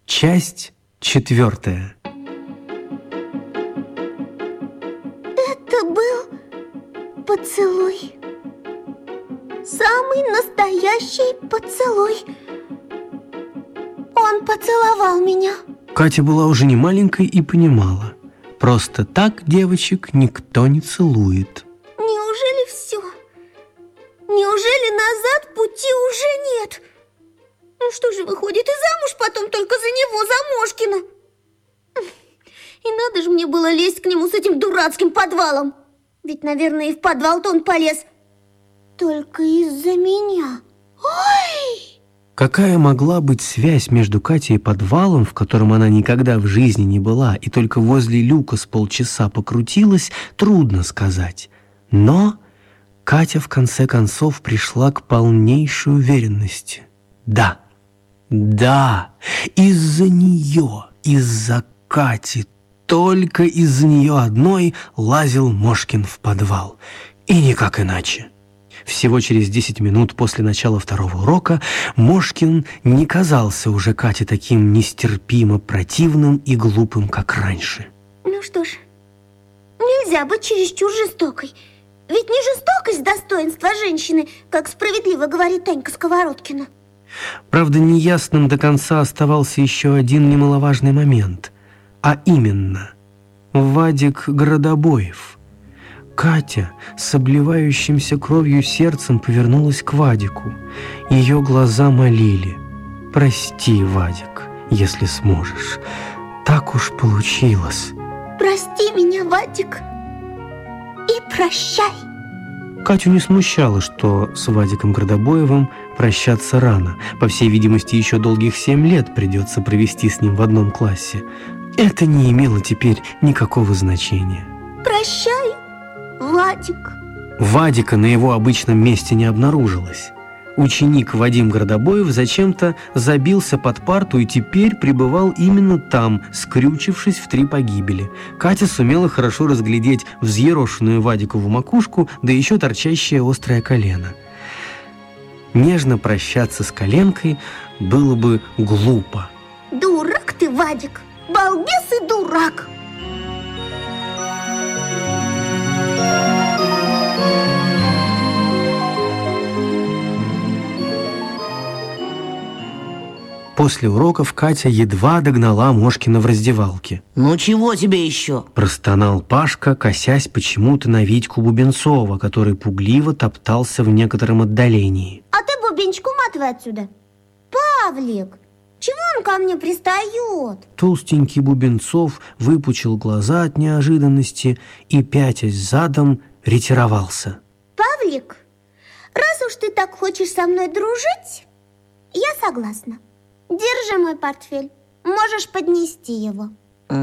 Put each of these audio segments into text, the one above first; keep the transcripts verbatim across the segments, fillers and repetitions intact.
Часть четвертая. Это был поцелуй. Самый настоящий поцелуй. Он поцеловал меня. Катя была уже не маленькой и понимала. Просто так девочек никто не целует. Неужели все? Неужели назад пути уже нет? Ну что же выходит, и замуж потом только за него, за Мошкина? И надо же мне было лезть к нему с этим дурацким подвалом. Ведь, наверное, и в подвал-то он полез. Только из-за меня. Ой! Какая могла быть связь между Катей и подвалом, в котором она никогда в жизни не была и только возле люка с полчаса покрутилась, трудно сказать. Но Катя в конце концов пришла к полнейшей уверенности. Да, да, из-за нее, из-за Кати, только из-за нее одной лазил Мошкин в подвал. И никак иначе. Всего через десять минут после начала второго урока Мошкин не казался уже Кате таким нестерпимо противным и глупым, как раньше. Ну что ж, нельзя быть чересчур жестокой. Ведь не жестокость достоинства женщины, как справедливо говорит Танька Сковородкина. Правда, неясным до конца оставался еще один немаловажный момент. А именно, Вадик Городобоев. Катя с обливающимся кровью сердцем повернулась к Вадику. Ее глаза молили: «Прости, Вадик, если сможешь. Так уж получилось». Прости меня, Вадик, и прощай. Катю не смущало, что с Вадиком Городобоевым прощаться рано. По всей видимости, еще долгих семь лет придется провести с ним в одном классе. Это не имело теперь никакого значения. Прощай, Вадик. Вадика на его обычном месте не обнаружилось. Ученик Вадим Городобоев зачем-то забился под парту и теперь пребывал именно там, скрючившись в три погибели. Катя сумела хорошо разглядеть взъерошенную Вадикову макушку, да еще торчащее острое колено. Нежно прощаться с коленкой было бы глупо. Дурак ты, Вадик, балбес и дурак. После уроков Катя едва догнала Мошкина в раздевалке. «Ну чего тебе еще?» – простонал Пашка, косясь почему-то на Витьку Бубенцова, который пугливо топтался в некотором отдалении. А ты, Бубенчик, уматывай отсюда. Павлик, чего он ко мне пристает? Толстенький Бубенцов выпучил глаза от неожиданности и, пятясь задом, ретировался. Павлик, раз уж ты так хочешь со мной дружить, я согласна. Держи мой портфель. Можешь поднести его. А,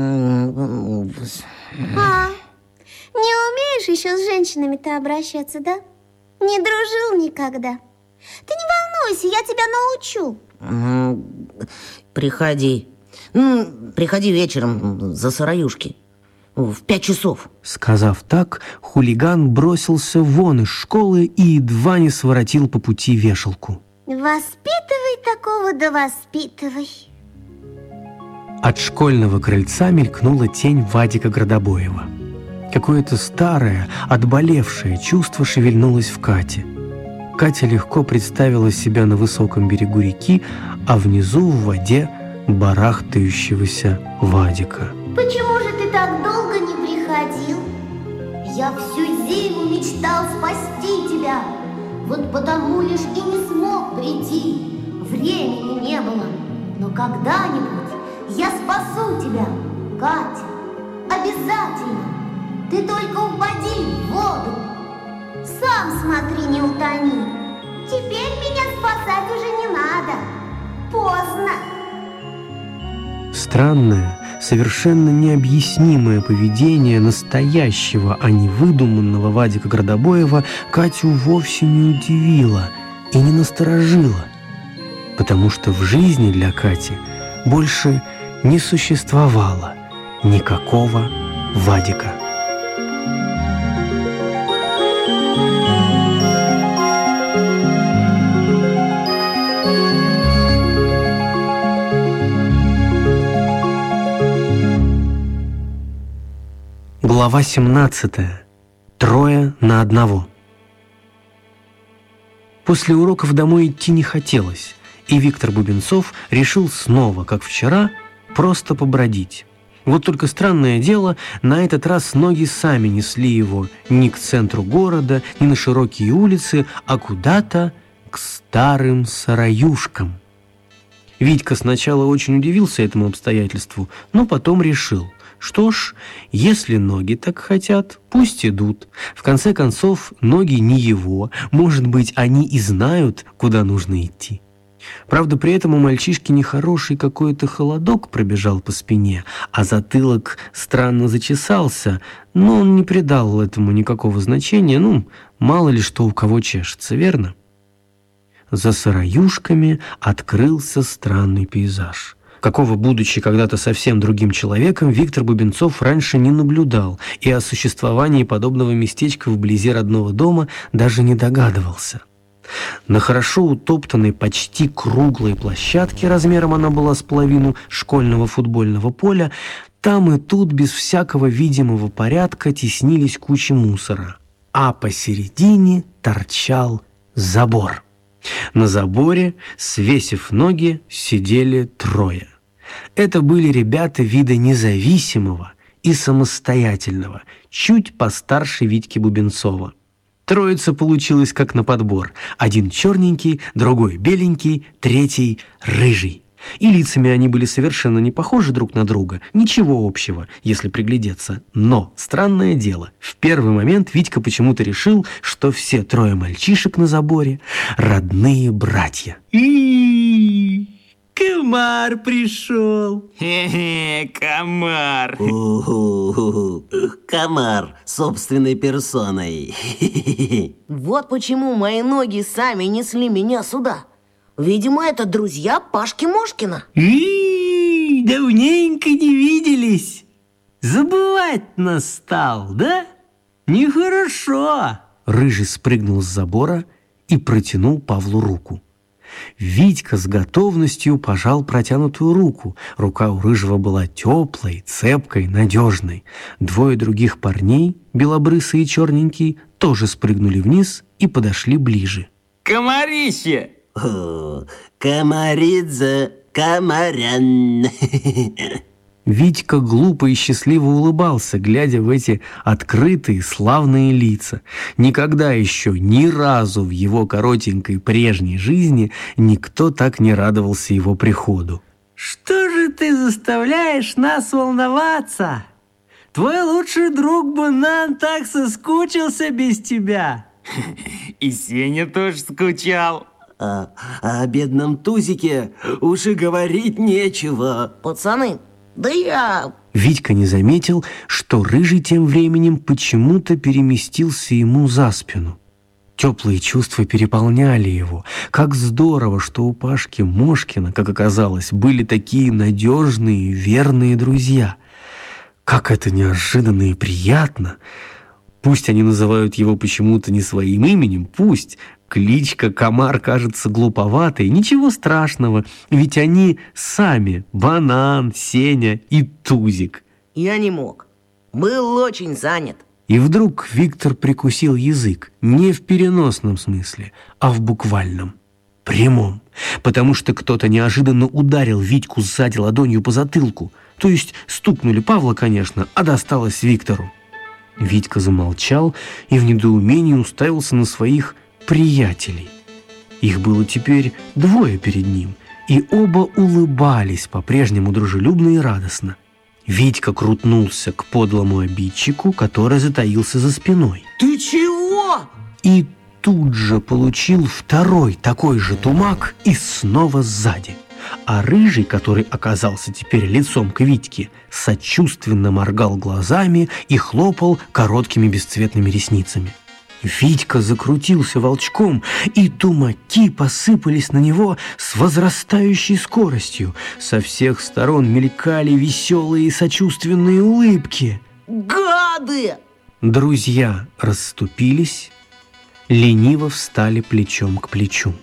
не умеешь еще с женщинами-то обращаться, да? Не дружил никогда. Ты не волнуйся, я тебя научу. Приходи. Приходи вечером за сыроюшки. В пять часов. Сказав так, хулиган бросился вон из школы и едва не своротил по пути вешалку. Воспитывай такого, да воспитывай. От школьного крыльца мелькнула тень Вадика Городобоева. Какое-то старое, отболевшее чувство шевельнулось в Кате. Катя легко представила себя на высоком берегу реки, а внизу в воде барахтающегося Вадика. Почему же ты так долго не приходил? Я всю зиму мечтал спасти тебя. Вот потому лишь и не смог прийти. Времени не было. Но когда-нибудь я спасу тебя, Катя. Обязательно. Ты только упади в воду. Сам смотри, не утони. Теперь меня спасать уже не надо. Поздно. Странное, совершенно необъяснимое поведение настоящего, а не выдуманного Вадика Городобоева Катю вовсе не удивило и не насторожило, потому что в жизни для Кати больше не существовало никакого Вадика. Глава семнадцатая. Трое на одного. После уроков домой идти не хотелось, и Виктор Бубенцов решил снова, как вчера, просто побродить. Вот только странное дело, на этот раз ноги сами несли его не к центру города, не на широкие улицы, а куда-то к старым сараюшкам. Витька сначала очень удивился этому обстоятельству, но потом решил, что ж, если ноги так хотят, пусть идут. В конце концов, ноги не его, может быть, они и знают, куда нужно идти. Правда, при этом у мальчишки нехороший какой-то холодок пробежал по спине, а затылок странно зачесался, но он не придал этому никакого значения, ну, мало ли что у кого чешется, верно? За сараюшками открылся странный пейзаж, какого, будучи когда-то совсем другим человеком, Виктор Бубенцов раньше не наблюдал и о существовании подобного местечка вблизи родного дома даже не догадывался. На хорошо утоптанной, почти круглой площадке, размером она была с половину школьного футбольного поля, там и тут без всякого видимого порядка теснились кучи мусора, а посередине торчал забор. На заборе, свесив ноги, сидели трое. Это были ребята вида независимого и самостоятельного, чуть постарше Витьки Бубенцова. Троица получилась как на подбор. Один черненький, другой беленький, третий рыжий. И лицами они были совершенно не похожи друг на друга, ничего общего, если приглядеться. Но, странное дело, в первый момент Витька почему-то решил, что все трое мальчишек на заборе — родные братья. И комар пришел! Хе-хе, комар! У-ху-ху-ху. Комар собственной персоной. Вот почему мои ноги сами несли меня сюда. Видимо, это друзья Пашки Мошкина. И давненько не виделись. Забывать нас стал, да? Нехорошо. Рыжий спрыгнул с забора и протянул Павлу руку. Витька с готовностью пожал протянутую руку. Рука у Рыжего была теплой, цепкой, надежной. Двое других парней, белобрысый и черненький, тоже спрыгнули вниз и подошли ближе. Комарище! О, комаридзе, комарян. Витька глупо и счастливо улыбался, глядя в эти открытые, славные лица. Никогда еще, ни разу в его коротенькой прежней жизни никто так не радовался его приходу. «Что же ты заставляешь нас волноваться? Твой лучший друг Банан так соскучился без тебя!» И Сеня тоже скучал. А, а о бедном Тузике уж и говорить нечего. Пацаны, да я... Витька не заметил, что Рыжий тем временем почему-то переместился ему за спину. Теплые чувства переполняли его. Как здорово, что у Пашки Мошкина, как оказалось, были такие надежные и верные друзья. Как это неожиданно и приятно. Пусть они называют его почему-то не своим именем, пусть. Кличка Комар кажется глуповатой, ничего страшного, ведь они сами Банан, Сеня и Тузик. Я не мог. Был очень занят. И вдруг Виктор прикусил язык, не в переносном смысле, а в буквальном, прямом, потому что кто-то неожиданно ударил Витьку сзади ладонью по затылку, то есть стукнули Павла, конечно, а досталось Виктору. Витька замолчал и в недоумении уставился на своих приятелей. Их было теперь двое перед ним, и оба улыбались по-прежнему дружелюбно и радостно. Витька крутнулся к подлому обидчику, который затаился за спиной. Ты чего? И тут же получил второй такой же тумак и снова сзади. А Рыжий, который оказался теперь лицом к Витьке, сочувственно моргал глазами и хлопал короткими бесцветными ресницами. Витька закрутился волчком, и тумаки посыпались на него с возрастающей скоростью. Со всех сторон мелькали веселые и сочувственные улыбки. Гады! Друзья расступились, лениво встали плечом к плечу.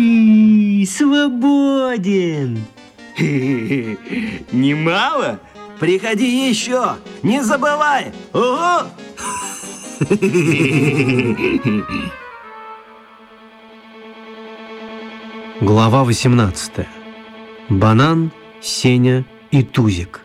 «И свободен!» Немало? приходи еще, не забывай! Ого! Глава восемнадцатая. Банан, Сеня и Тузик.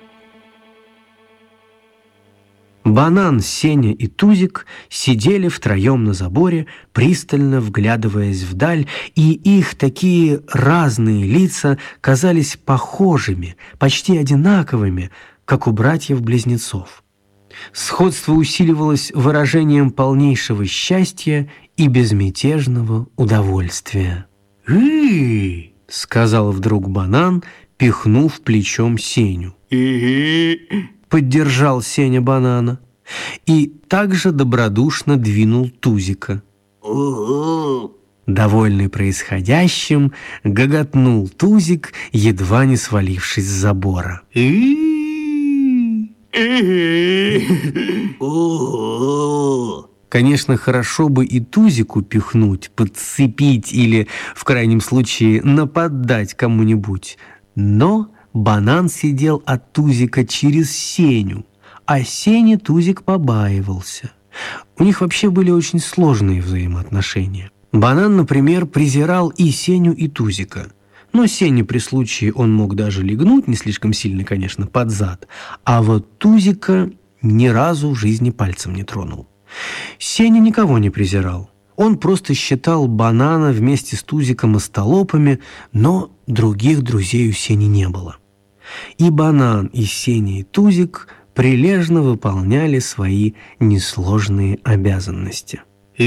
Банан, Сеня и Тузик сидели втроем на заборе, пристально вглядываясь вдаль, и их такие разные лица казались похожими, почти одинаковыми, как у братьев-близнецов. Сходство усиливалось выражением полнейшего счастья и безмятежного удовольствия. «И-и-и!» — сказал вдруг Банан, пихнув плечом Сеню. И-и-и. Поддержал Сеня Банана и также добродушно двинул Тузика. Ого! Довольный происходящим, гоготнул Тузик, едва не свалившись с забора. И-и-и. Ого! Конечно, хорошо бы и Тузику пихнуть, подцепить или, в крайнем случае, нападать кому-нибудь, но Банан сидел от Тузика через Сеню, а Сене Тузик побаивался. У них вообще были очень сложные взаимоотношения. Банан, например, презирал и Сеню, и Тузика. Но Сене при случае он мог даже легнуть, не слишком сильно, конечно, под зад, а вот Тузика ни разу в жизни пальцем не тронул. Сеня никого не презирал. Он просто считал Банана вместе с Тузиком остолопами, но других друзей у Сени не было. И Банан, и Сеня, и Тузик прилежно выполняли свои несложные обязанности.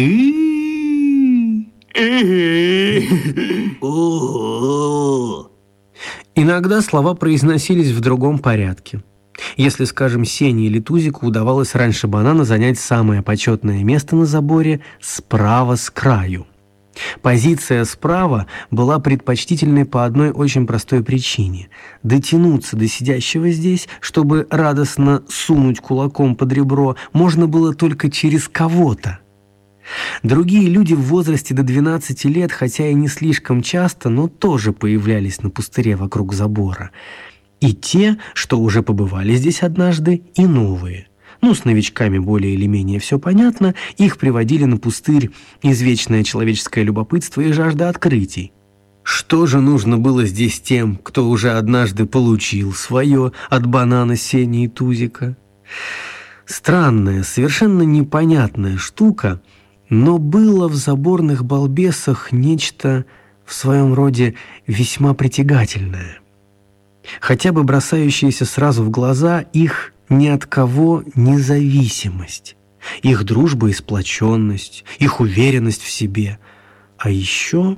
Ого! Иногда слова произносились в другом порядке. Если, скажем, Сене или Тузику удавалось раньше Банана занять самое почетное место на заборе справа с краю. Позиция справа была предпочтительной по одной очень простой причине – дотянуться до сидящего здесь, чтобы радостно сунуть кулаком под ребро, можно было только через кого-то. Другие люди в возрасте до двенадцати лет, хотя и не слишком часто, но тоже появлялись на пустыре вокруг забора. И те, что уже побывали здесь однажды, и новые. Ну, с новичками более или менее все понятно, их приводили на пустырь извечное человеческое любопытство и жажда открытий. Что же нужно было здесь тем, кто уже однажды получил свое от Банана, Сени и Тузика? Странная, совершенно непонятная штука, но было в заборных балбесах нечто в своем роде весьма притягательное. Хотя бы бросающаяся сразу в глаза их ни от кого независимость, их дружба и сплоченность, их уверенность в себе. А еще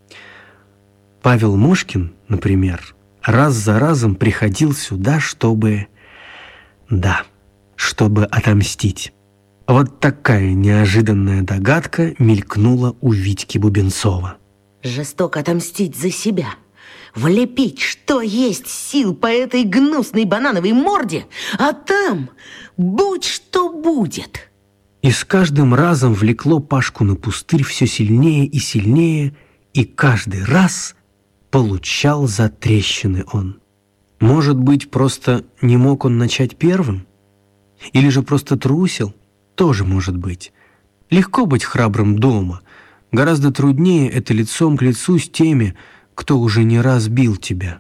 Павел Мошкин, например, раз за разом приходил сюда, чтобы... Да, чтобы отомстить. Вот такая неожиданная догадка мелькнула у Витьки Бубенцова. Жестоко отомстить за себя. Влепить, что есть сил по этой гнусной банановой морде, а там будь что будет. И с каждым разом влекло Пашку на пустырь все сильнее и сильнее, и каждый раз получал затрещины он. Может быть, просто не мог он начать первым? Или же просто трусил? Тоже может быть. Легко быть храбрым дома. Гораздо труднее это лицом к лицу с теми, кто уже не раз бил тебя.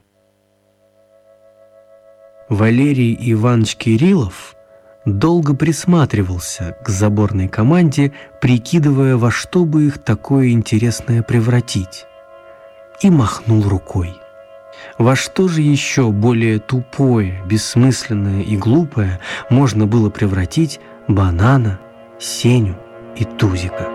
Валерий Иванович Кириллов долго присматривался к заборной команде, прикидывая, во что бы их такое интересное превратить, и махнул рукой. Во что же еще более тупое, бессмысленное и глупое можно было превратить Банана, Сеню и Тузика?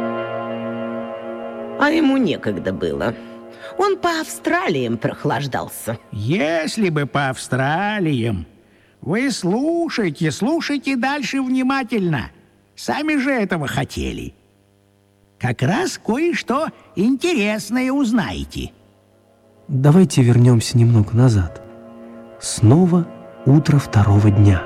А ему некогда было. Он по Австралиям прохлаждался. Если бы по Австралиям. Вы слушайте, слушайте дальше внимательно. Сами же этого хотели. Как раз кое-что интересное узнаете. Давайте вернемся немного назад. Снова утро второго дня.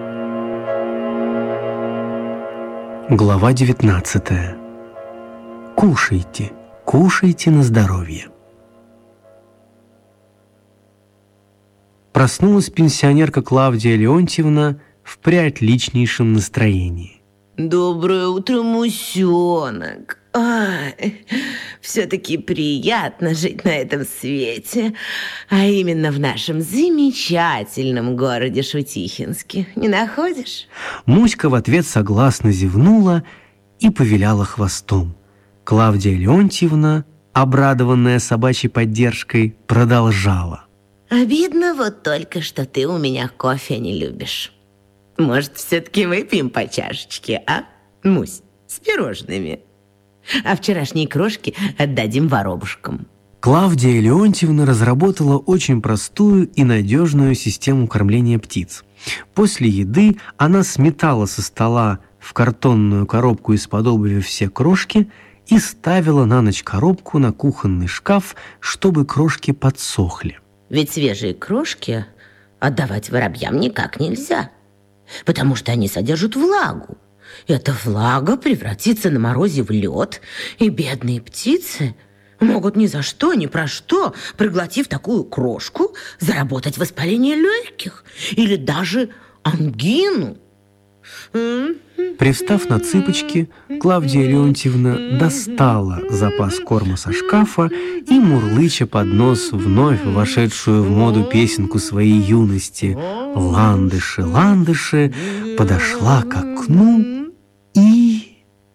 Глава девятнадцатая. Кушайте, кушайте на здоровье. Проснулась пенсионерка Клавдия Леонтьевна в приотличнейшем настроении. Доброе утро, мусенок. Ай, все-таки приятно жить на этом свете, а именно в нашем замечательном городе Шутихинске. Не находишь? Муська в ответ согласно зевнула и повиляла хвостом. Клавдия Леонтьевна, обрадованная собачьей поддержкой, продолжала. Обидно вот только, что ты у меня кофе не любишь. Может, все-таки выпьем по чашечке, а, Мусь, с пирожными? А вчерашние крошки отдадим воробушкам. Клавдия Леонтьевна разработала очень простую и надежную систему кормления птиц. После еды она сметала со стола в картонную коробку из-под обуви все крошки и ставила на ночь коробку на кухонный шкаф, чтобы крошки подсохли. Ведь свежие крошки отдавать воробьям никак нельзя, потому что они содержат влагу. Эта влага превратится на морозе в лед, и бедные птицы могут ни за что, ни про что, проглотив такую крошку, заработать воспаление легких или даже ангину. Привстав на цыпочки, Клавдия Леонтьевна достала запас корма со шкафа и, мурлыча под нос вновь вошедшую в моду песенку своей юности «Ландыши, ландыши», подошла к окну и...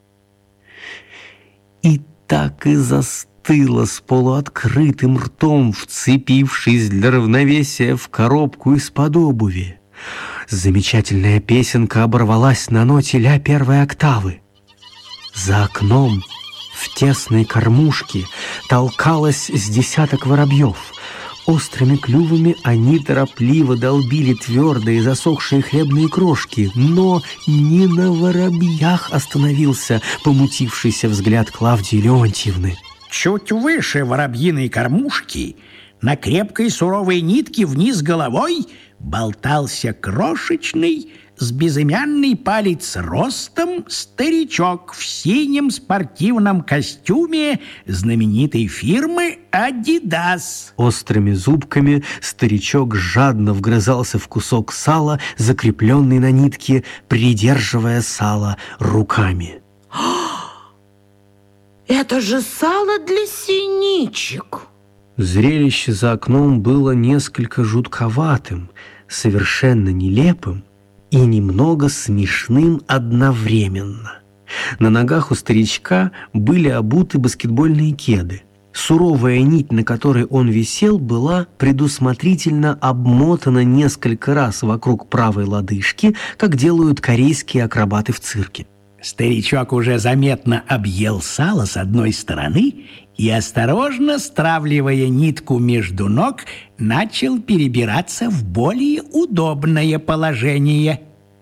И так и застыла с полуоткрытым ртом, вцепившись для равновесия в коробку из-под обуви. Замечательная песенка оборвалась на ноте ля первой октавы. За окном в тесной кормушке толкалось с десяток воробьев. Острыми клювами они торопливо долбили твердые засохшие хлебные крошки, но не на воробьях остановился помутившийся взгляд Клавдии Леонтьевны. Чуть выше воробьиной кормушки, на крепкой суровой нитке вниз головой, болтался крошечный, с безымянный палец ростом старичок в синем спортивном костюме знаменитой фирмы «Адидас». Острыми зубками старичок жадно вгрызался в кусок сала, закрепленный на нитке, придерживая сало руками. Это же сало для синичек. Зрелище за окном было несколько жутковатым, совершенно нелепым и немного смешным одновременно. На ногах у старичка были обуты баскетбольные кеды. Суровая нить, на которой он висел, была предусмотрительно обмотана несколько раз вокруг правой лодыжки, как делают корейские акробаты в цирке. Старичок уже заметно объел сало с одной стороны и, осторожно стравливая нитку между ног, начал перебираться в более удобное положение.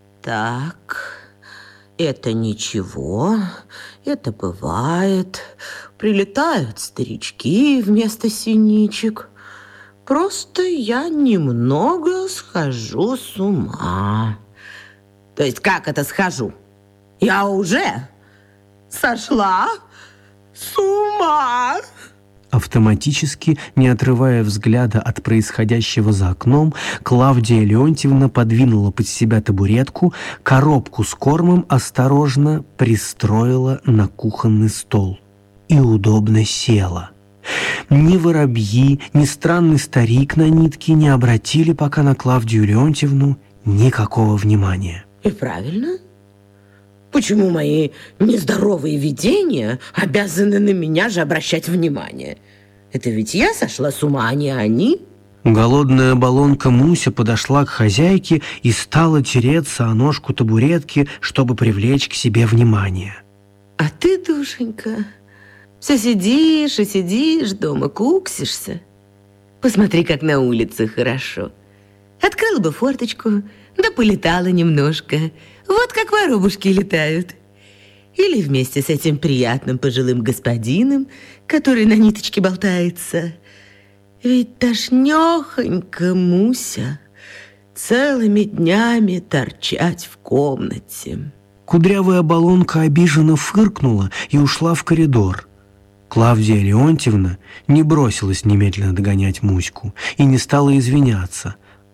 Так, это ничего, это бывает. Прилетают старички вместо синичек. Просто я немного схожу с ума. То есть как это схожу? Я уже сошла с ума. Автоматически, не отрывая взгляда от происходящего за окном, Клавдия Леонтьевна подвинула под себя табуретку, коробку с кормом осторожно пристроила на кухонный стол и удобно села. Ни воробьи, ни странный старик на нитке не обратили пока на Клавдию Леонтьевну никакого внимания. И правильно. Почему мои нездоровые видения обязаны на меня же обращать внимание? Это ведь я сошла с ума, а не они. Голодная баллонка Муся подошла к хозяйке и стала тереться о ножку табуретки, чтобы привлечь к себе внимание. А ты, душенька, все сидишь и сидишь дома, куксишься. Посмотри, как на улице хорошо. Открыла бы форточку, да полетала немножко. Вот как воробушки летают. Или вместе с этим приятным пожилым господином, который на ниточке болтается. Ведь тошнёхонько, Муся, целыми днями торчать в комнате. Кудрявая баллонка обиженно фыркнула и ушла в коридор. Клавдия Леонтьевна не бросилась немедленно догонять Муську и не стала извиняться,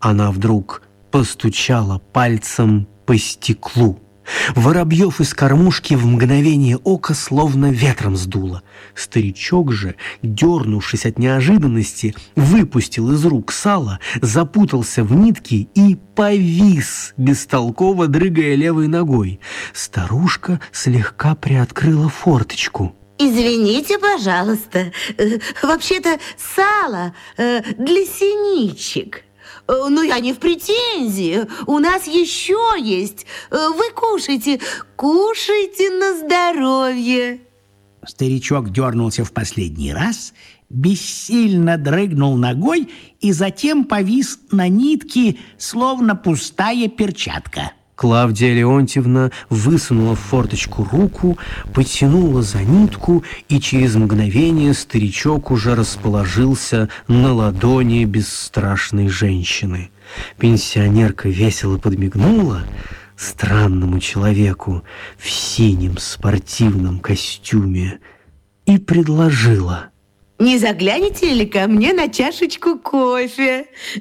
Она вдруг постучала пальцем по стеклу. Воробьев из кормушки в мгновение ока словно ветром сдуло. Старичок же, дернувшись от неожиданности, выпустил из рук сало, запутался в нитке и повис, бестолково дрыгая левой ногой. Старушка слегка приоткрыла форточку. Извините, пожалуйста, э, вообще-то сало э, для синичек. Ну, я не в претензии. У нас еще есть. Вы кушайте, кушайте на здоровье. Старичок дернулся в последний раз, бессильно дрыгнул ногой и затем повис на нитке, словно пустая перчатка. Клавдия Леонтьевна высунула в форточку руку, потянула за нитку, и через мгновение старичок уже расположился на ладони бесстрашной женщины. Пенсионерка весело подмигнула странному человеку в синем спортивном костюме и предложила: не заглянете ли ко мне на чашечку кофе?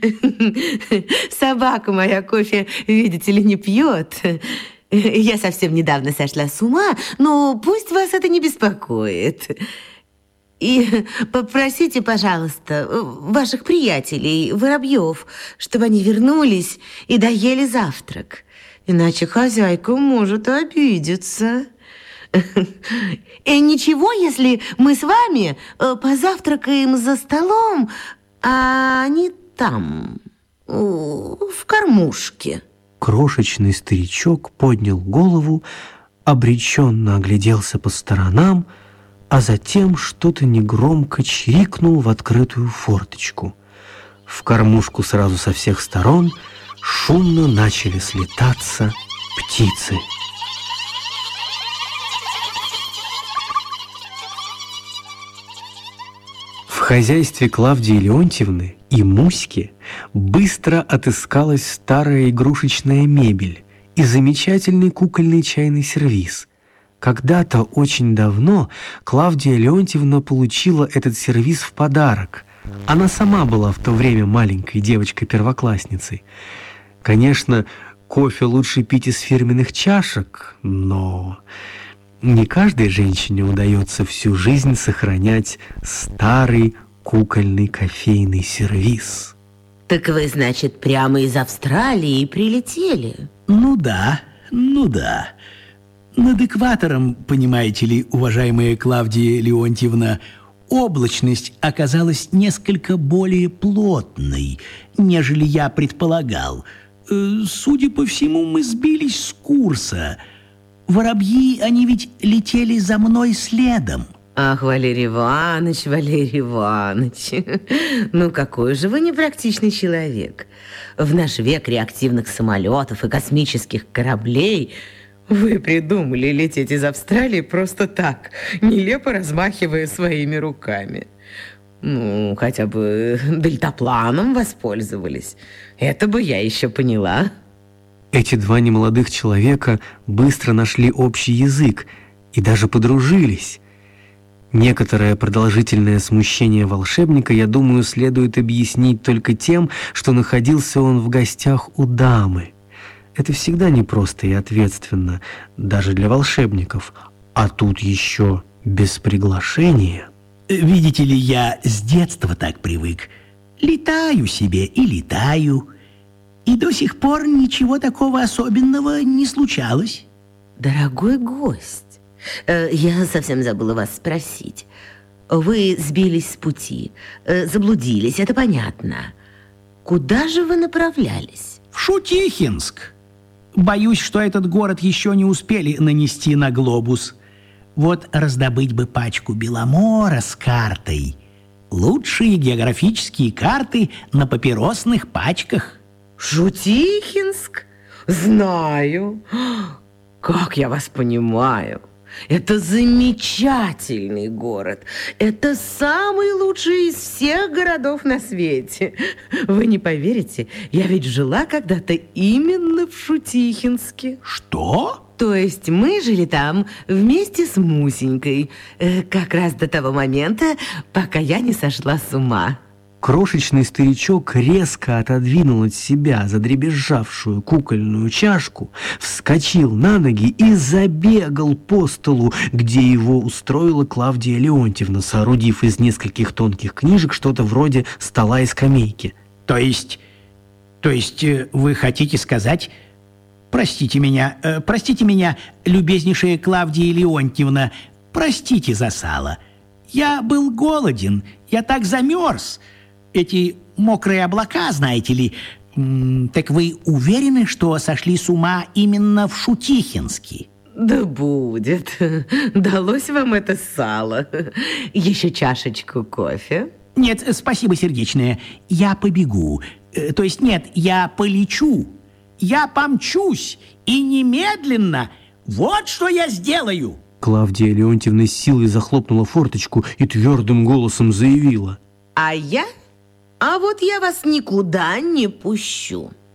Собака моя кофе, видите ли, не пьет. Я совсем недавно сошла с ума, но пусть вас это не беспокоит. И попросите, пожалуйста, ваших приятелей, Воробьев, чтобы они вернулись и доели завтрак. Иначе хозяйка может обидеться. И ничего, если мы с вами позавтракаем за столом, а не там, в кормушке. Крошечный старичок поднял голову, обреченно огляделся по сторонам, а затем что-то негромко чирикнул в открытую форточку. В кормушку сразу со всех сторон шумно начали слетаться птицы. В хозяйстве Клавдии Леонтьевны и Муськи быстро отыскалась старая игрушечная мебель и замечательный кукольный чайный сервиз. Когда-то очень давно Клавдия Леонтьевна получила этот сервиз в подарок. Она сама была в то время маленькой девочкой-первоклассницей. Конечно, кофе лучше пить из фирменных чашек, но не каждой женщине удается всю жизнь сохранять старый кукольный кофейный сервиз. Так вы, значит, прямо из Австралии прилетели? Ну да, ну да. Над экватором, понимаете ли, уважаемая Клавдия Леонтьевна, облачность оказалась несколько более плотной, нежели я предполагал. Судя по всему, мы сбились с курса. Воробьи, они ведь летели за мной следом. Ах, Валерий Иванович, Валерий Иванович, ну какой же вы непрактичный человек. В наш век реактивных самолетов и космических кораблей вы придумали лететь из Австралии просто так, нелепо размахивая своими руками. Ну, хотя бы дельтапланом воспользовались. Это бы я еще поняла. Эти два немолодых человека быстро нашли общий язык и даже подружились. Некоторое продолжительное смущение волшебника, я думаю, следует объяснить только тем, что находился он в гостях у дамы. Это всегда непросто и ответственно, даже для волшебников. А тут еще без приглашения. Видите ли, я с детства так привык. Летаю себе и летаю. И до сих пор ничего такого особенного не случалось. Дорогой гость, э, я совсем забыла вас спросить. Вы сбились с пути, э, заблудились, это понятно. Куда же вы направлялись? В Шутихинск. Боюсь, что этот город еще не успели нанести на глобус. Вот раздобыть бы пачку Беломора с картой. Лучшие географические карты на папиросных пачках. Шутихинск? Знаю. Как я вас понимаю. Это замечательный город. Это самый лучший из всех городов на свете. Вы не поверите, я ведь жила когда-то именно в Шутихинске. Что? То есть мы жили там вместе с Мусенькой, э, как раз до того момента, пока я не сошла с ума. Крошечный старичок резко отодвинул от себя задребезжавшую кукольную чашку, вскочил на ноги и забегал по столу, где его устроила Клавдия Леонтьевна, соорудив из нескольких тонких книжек что-то вроде стола и скамейки. То есть, то есть вы хотите сказать... Простите меня, э, простите меня, любезнейшая Клавдия Леонтьевна, простите за сало. Я был голоден, я так замерз. Эти мокрые облака, знаете ли. М, так вы уверены, что сошли с ума именно в Шутихинске? Да будет. Далось вам это сало. Еще чашечку кофе? Нет, спасибо сердечное. Я побегу. Э, то есть нет, я полечу. Я помчусь и немедленно. Вот что я сделаю. Клавдия Леонтьевна с силой захлопнула форточку и твердым голосом заявила: А я? А вот я вас никуда не пущу.